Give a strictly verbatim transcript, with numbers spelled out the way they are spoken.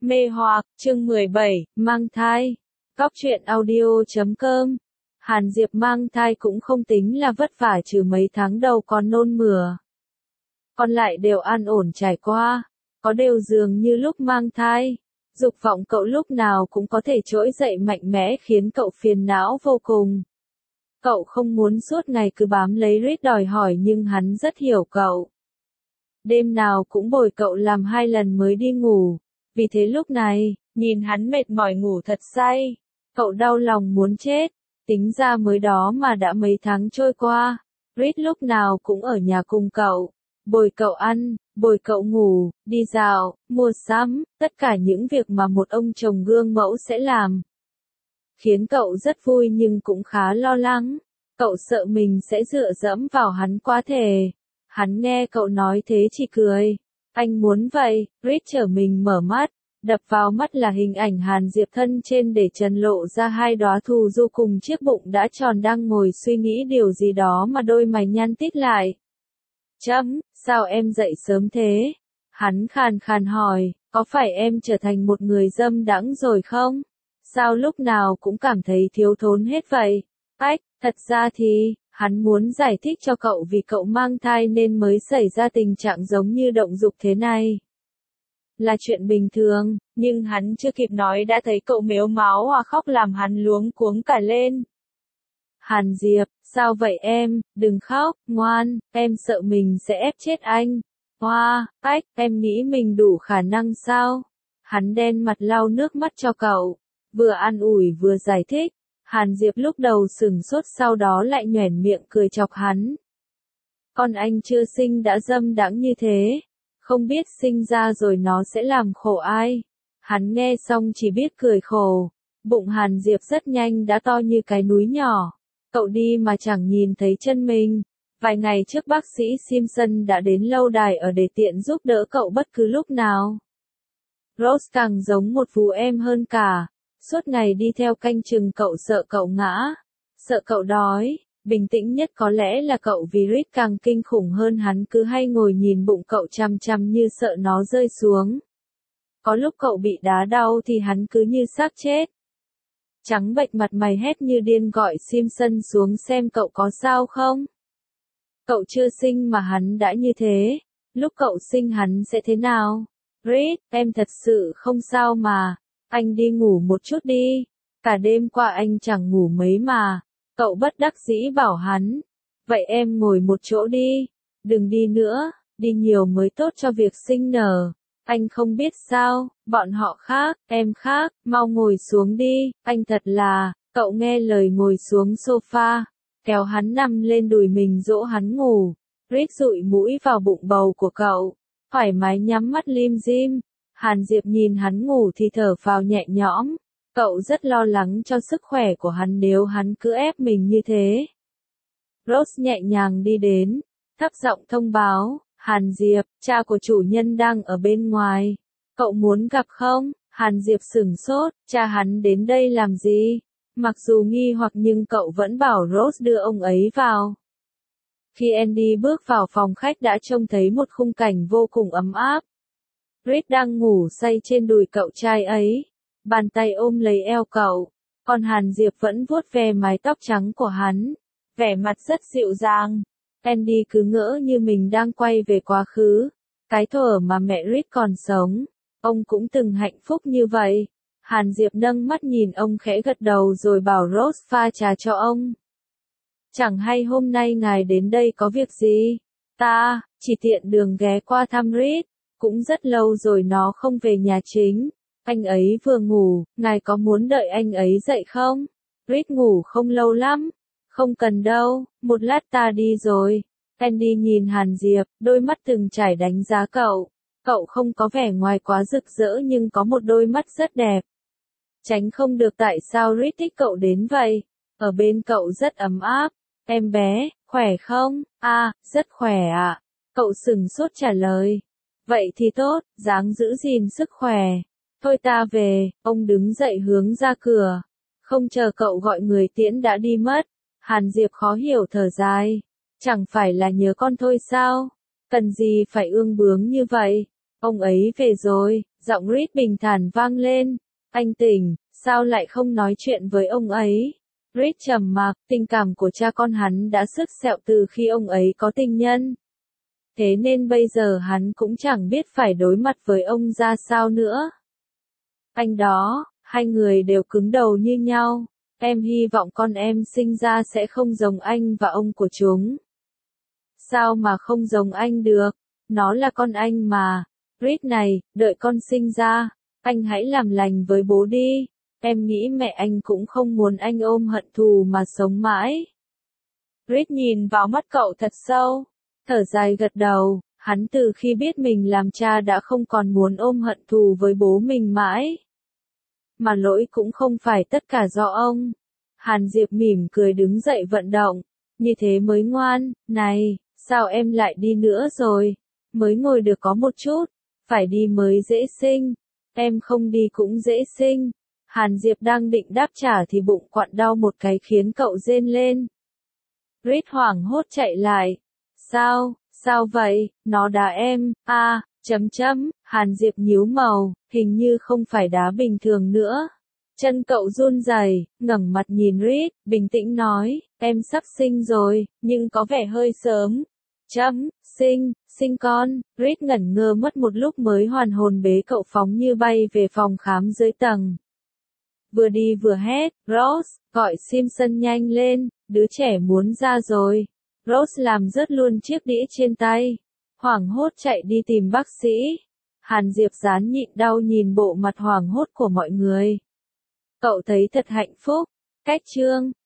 Mê hoặc, chương mười bảy, mang thai. Góc truyện audio chấm com. Hàn Diệp mang thai cũng không tính là vất vả trừ mấy tháng đầu còn nôn mửa. Còn lại đều an ổn trải qua. Có đều dường như lúc mang thai. Dục vọng cậu lúc nào cũng có thể trỗi dậy mạnh mẽ khiến cậu phiền não vô cùng. Cậu không muốn suốt ngày cứ bám lấy Reed đòi hỏi nhưng hắn rất hiểu cậu. Đêm nào cũng bồi cậu làm hai lần mới đi ngủ. Vì thế lúc này, nhìn hắn mệt mỏi ngủ thật say, cậu đau lòng muốn chết. Tính ra mới đó mà đã mấy tháng trôi qua, Reed lúc nào cũng ở nhà cùng cậu, bồi cậu ăn, bồi cậu ngủ, đi dạo, mua sắm, tất cả những việc mà một ông chồng gương mẫu sẽ làm. Khiến cậu rất vui nhưng cũng khá lo lắng, cậu sợ mình sẽ dựa dẫm vào hắn quá thể. Hắn nghe cậu nói thế chỉ cười. Anh muốn vậy. Reed trở mình mở mắt, đập vào mắt là hình ảnh Hàn Diệp thân trên để trần lộ ra hai đóa thù du cùng chiếc bụng đã tròn đang ngồi suy nghĩ điều gì đó mà đôi mày nhăn tít lại. Chấm, sao em dậy sớm thế? Hắn khàn khàn hỏi, có phải em trở thành một người dâm đãng rồi không? Sao lúc nào cũng cảm thấy thiếu thốn hết vậy? Ách, thật ra thì, hắn muốn giải thích cho cậu vì cậu mang thai nên mới xảy ra tình trạng giống như động dục thế này. Là chuyện bình thường, nhưng hắn chưa kịp nói đã thấy cậu mếu máo hoặc khóc làm hắn luống cuống cả lên. Hàn Diệp, sao vậy em, đừng khóc, ngoan, em sợ mình sẽ ép chết anh. Hoa, ách, em nghĩ mình đủ khả năng sao? Hắn đen mặt lau nước mắt cho cậu, vừa an ủi vừa giải thích. Hàn Diệp lúc đầu sửng sốt sau đó lại nhoẻn miệng cười chọc hắn. Con anh chưa sinh đã dâm đãng như thế, không biết sinh ra rồi nó sẽ làm khổ ai. Hắn nghe xong chỉ biết cười khổ. Bụng Hàn Diệp rất nhanh đã to như cái núi nhỏ. Cậu đi mà chẳng nhìn thấy chân mình. Vài ngày trước bác sĩ Simpson đã đến lâu đài ở để tiện giúp đỡ cậu bất cứ lúc nào. Rose càng giống một phù em hơn cả. Suốt ngày đi theo canh chừng cậu, sợ cậu ngã, sợ cậu đói. Bình tĩnh nhất có lẽ là cậu vì Reed càng kinh khủng hơn, hắn cứ hay ngồi nhìn bụng cậu chằm chằm như sợ nó rơi xuống. Có lúc cậu bị đá đau thì hắn cứ như xác chết. Trắng bệch mặt mày hét như điên gọi Simpson xuống xem cậu có sao không. Cậu chưa sinh mà hắn đã như thế, lúc cậu sinh hắn sẽ thế nào? Reed, em thật sự không sao mà, anh đi ngủ một chút đi, cả đêm qua anh chẳng ngủ mấy mà. Cậu bất đắc dĩ bảo hắn, vậy em ngồi một chỗ đi, đừng đi nữa, đi nhiều mới tốt cho việc sinh nở. Anh không biết sao, bọn họ khác, em khác, mau ngồi xuống đi, anh thật là, cậu nghe lời ngồi xuống sofa, kéo hắn nằm lên đùi mình dỗ hắn ngủ. Reed dụi mũi vào bụng bầu của cậu, thoải mái nhắm mắt lim dim. Hàn Diệp nhìn hắn ngủ thì thở phào nhẹ nhõm. Cậu rất lo lắng cho sức khỏe của hắn nếu hắn cứ ép mình như thế. Rose nhẹ nhàng đi đến, thấp giọng thông báo, Hàn Diệp, cha của chủ nhân đang ở bên ngoài. Cậu muốn gặp không? Hàn Diệp sửng sốt, cha hắn đến đây làm gì? Mặc dù nghi hoặc nhưng cậu vẫn bảo Rose đưa ông ấy vào. Khi Andy bước vào phòng khách đã trông thấy một khung cảnh vô cùng ấm áp. Reed đang ngủ say trên đùi cậu trai ấy. Bàn tay ôm lấy eo cậu, còn Hàn Diệp vẫn vuốt ve mái tóc trắng của hắn, vẻ mặt rất dịu dàng. Andy cứ ngỡ như mình đang quay về quá khứ, cái thuở mà mẹ Reed còn sống, ông cũng từng hạnh phúc như vậy. Hàn Diệp nâng mắt nhìn ông khẽ gật đầu rồi bảo Rose pha trà cho ông. Chẳng hay hôm nay ngài đến đây có việc gì? Ta, chỉ tiện đường ghé qua thăm Reed, cũng rất lâu rồi nó không về nhà chính. Anh ấy vừa ngủ, ngài có muốn đợi anh ấy dậy không? Reed ngủ không lâu lắm. Không cần đâu, một lát ta đi rồi. Andy nhìn Hàn Diệp, đôi mắt từng trải đánh giá cậu. Cậu không có vẻ ngoài quá rực rỡ nhưng có một đôi mắt rất đẹp. Tránh không được tại sao Reed thích cậu đến vậy. Ở bên cậu rất ấm áp. Em bé, khỏe không? À, rất khỏe ạ. À. Cậu sừng sốt trả lời. Vậy thì tốt, ráng giữ gìn sức khỏe. Thôi ta về, ông đứng dậy hướng ra cửa. Không chờ cậu gọi người tiễn đã đi mất. Hàn Diệp khó hiểu thở dài. Chẳng phải là nhớ con thôi sao? Cần gì phải ương bướng như vậy? Ông ấy về rồi, Giọng Reed bình thản vang lên. Anh tỉnh, sao lại không nói chuyện với ông ấy? Reed trầm mặc, tình cảm của cha con hắn đã sứt sẹo từ khi ông ấy có tình nhân. Thế nên bây giờ hắn cũng chẳng biết phải đối mặt với ông ra sao nữa. Anh đó, hai người đều cứng đầu như nhau. Em hy vọng con em sinh ra sẽ không giống anh và ông của chúng. Sao mà không giống anh được? Nó là con anh mà. Reed này, đợi con sinh ra, anh hãy làm lành với bố đi. Em nghĩ mẹ anh cũng không muốn anh ôm hận thù mà sống mãi. Reed nhìn vào mắt cậu thật sâu, thở dài gật đầu. Hắn từ khi biết mình làm cha đã không còn muốn ôm hận thù với bố mình mãi. Mà lỗi cũng không phải tất cả do ông. Hàn Diệp mỉm cười đứng dậy vận động. Như thế mới ngoan. Này, sao em lại đi nữa rồi? Mới ngồi được có một chút. Phải đi mới dễ sinh. Em không đi cũng dễ sinh. Hàn Diệp đang định đáp trả thì bụng quặn đau một cái khiến cậu rên lên. Reed hoảng hốt chạy lại. Sao, sao vậy, nó đá em, a à, chấm chấm, Hàn Diệp nhíu màu, hình như không phải đá bình thường nữa. Chân cậu run rẩy, ngẩng mặt nhìn Reed, bình tĩnh nói, em sắp sinh rồi, nhưng có vẻ hơi sớm. Chấm, sinh, sinh con, Reed ngẩn ngơ mất một lúc mới hoàn hồn bế cậu phóng như bay về phòng khám dưới tầng. Vừa đi vừa hét, Rose, gọi Simpson nhanh lên, đứa trẻ muốn ra rồi. Rose làm rớt luôn chiếc đĩa trên tay. Hoảng hốt chạy đi tìm bác sĩ. Hàn Diệp rán nhịn đau nhìn bộ mặt hoảng hốt của mọi người. Cậu thấy thật hạnh phúc. Cách chương